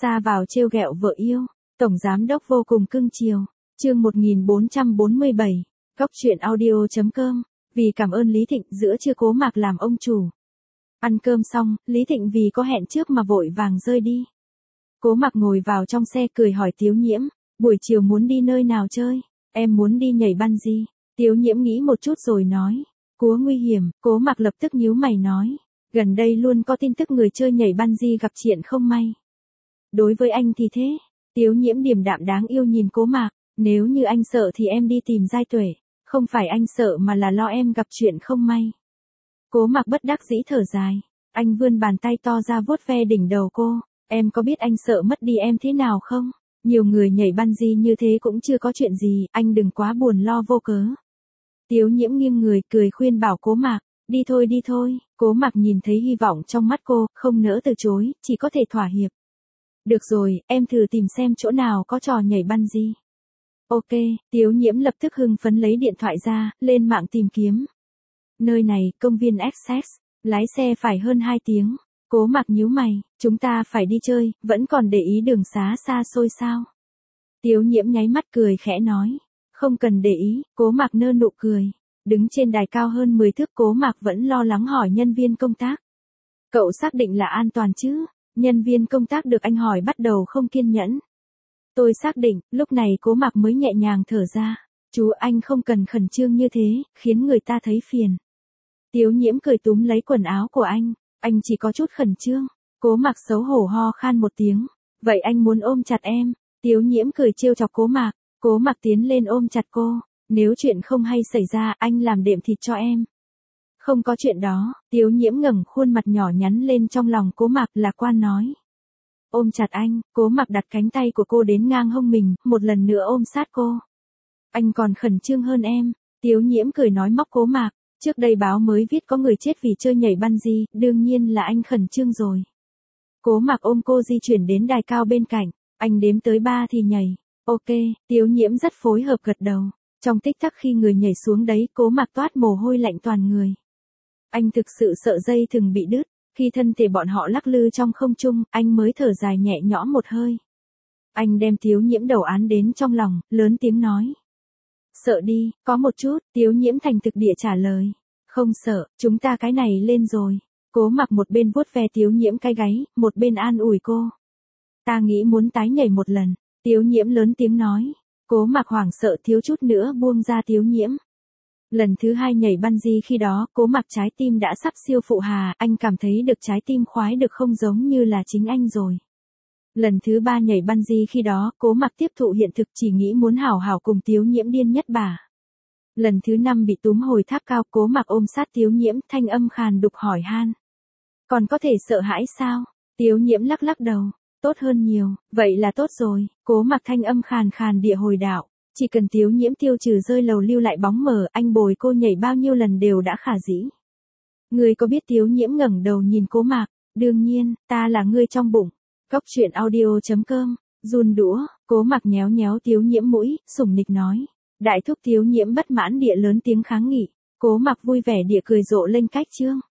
Ra vào trêu ghẹo vợ yêu, tổng giám đốc vô cùng cưng chiều. Chương 1447. Góc truyện audio.com. Vì cảm ơn Lý Thịnh, giữa trưa Cố Mạc làm ông chủ. Ăn cơm xong, Lý Thịnh vì có hẹn trước mà vội vàng rơi đi. Cố Mạc ngồi vào trong xe cười hỏi Tiếu Nhiễm, buổi chiều muốn đi nơi nào chơi? Em muốn đi nhảy bungee. Tiếu Nhiễm nghĩ một chút rồi nói, Cúa nguy hiểm. Cố Mạc lập tức nhíu mày nói, gần đây luôn có tin tức người chơi nhảy bungee gặp chuyện không may. Đối với anh thì thế. Tiếu Nhiễm điềm đạm đáng yêu nhìn Cố Mạc, nếu như anh sợ thì em đi tìm Giai Tuệ, không phải anh sợ mà là lo em gặp chuyện không may. Cố Mạc bất đắc dĩ thở dài, anh vươn bàn tay to ra vuốt ve đỉnh đầu cô, em có biết anh sợ mất đi em thế nào không? Nhiều người nhảy bungee như thế cũng chưa có chuyện gì, anh đừng quá buồn lo vô cớ. Tiếu Nhiễm nghiêng người cười khuyên bảo Cố Mạc, đi thôi. Cố Mạc nhìn thấy hy vọng trong mắt cô, không nỡ từ chối, chỉ có thể thỏa hiệp. Được rồi, em thử tìm xem chỗ nào có trò nhảy bungee. Ok, Tiếu Nhiễm lập tức hưng phấn lấy điện thoại ra, lên mạng tìm kiếm. Nơi này, công viên Essex, lái xe phải hơn 2 tiếng. Cố Mạc nhíu mày, chúng ta phải đi chơi, vẫn còn để ý đường xá xa xôi sao? Tiếu Nhiễm nháy mắt cười khẽ nói, không cần để ý. Cố Mạc nở nụ cười. Đứng trên đài cao hơn 10 thước, Cố Mạc vẫn lo lắng hỏi nhân viên công tác. Cậu xác định là an toàn chứ? Nhân viên công tác được anh hỏi bắt đầu không kiên nhẫn. Tôi xác định. Lúc này Cố Mạc mới nhẹ nhàng thở ra. Chú anh không cần khẩn trương như thế, khiến người ta thấy phiền. Tiếu Nhiễm cười túm lấy quần áo của anh chỉ có chút khẩn trương. Cố Mạc xấu hổ ho khan một tiếng. Vậy anh muốn ôm chặt em? Tiếu Nhiễm cười trêu chọc Cố Mạc. Cố Mạc tiến lên ôm chặt cô. Nếu chuyện không hay xảy ra, anh làm đệm thịt cho em. Không có chuyện đó. Tiếu Nhiễm ngẩng khuôn mặt nhỏ nhắn lên trong lòng Cố Mạc, lạc quan nói. Ôm chặt anh. Cố Mạc đặt cánh tay của cô đến ngang hông mình, một lần nữa ôm sát cô. Anh còn khẩn trương hơn em. Tiếu Nhiễm cười nói móc Cố Mạc. Trước đây báo mới viết có người chết vì chơi nhảy bungee, đương nhiên là anh khẩn trương rồi. Cố Mạc ôm cô di chuyển đến đài cao bên cạnh. Anh đếm tới 3 thì nhảy. Ok, Tiếu Nhiễm rất phối hợp gật đầu. Trong tích tắc khi người nhảy xuống đấy, Cố Mạc toát mồ hôi lạnh toàn người. Anh thực sự sợ dây thừng bị đứt. Khi thân thể bọn họ lắc lư trong không trung, anh mới thở dài nhẹ nhõm một hơi. Anh đem Tiếu Nhiễm đầu án đến trong lòng, lớn tiếng nói. Sợ đi, có một chút. Tiếu Nhiễm thành thực địa trả lời. Không sợ, chúng ta cái này lên rồi. Cố Mạc một bên vuốt ve Tiếu Nhiễm cái gáy, một bên an ủi cô. Ta nghĩ muốn tái nhảy một lần. Tiếu Nhiễm lớn tiếng nói. Cố Mạc hoảng sợ thiếu chút nữa buông ra Tiếu Nhiễm. Lần thứ 2 nhảy bungee khi đó, Cố Mạc trái tim đã sắp siêu phụ hà, anh cảm thấy được trái tim khoái được không giống như là chính anh rồi. Lần thứ 3 nhảy bungee khi đó, Cố Mạc tiếp thụ hiện thực, chỉ nghĩ muốn hảo hảo cùng Tiếu Nhiễm điên nhất bà. Lần thứ 5 bị túm hồi tháp cao, Cố Mạc ôm sát Tiếu Nhiễm, thanh âm khàn đục hỏi han. Còn có thể sợ hãi sao? Tiếu Nhiễm lắc lắc đầu. Tốt hơn nhiều, vậy là tốt rồi. Cố Mạc thanh âm khàn khàn địa hồi đạo. Chỉ cần Tiếu Nhiễm tiêu trừ rơi lầu lưu lại bóng mờ, anh bồi cô nhảy bao nhiêu lần đều đã khả dĩ. Người có biết? Tiếu Nhiễm ngẩng đầu nhìn Cố Mạc. Đương nhiên, ta là người trong bụng. Góc truyện audio.com. Run đũa. Cố Mạc nhéo nhéo Tiếu Nhiễm mũi, sủng nịch nói. Đại thúc. Tiếu Nhiễm bất mãn địa lớn tiếng kháng nghị. Cố Mạc vui vẻ địa cười rộ lên cách chương.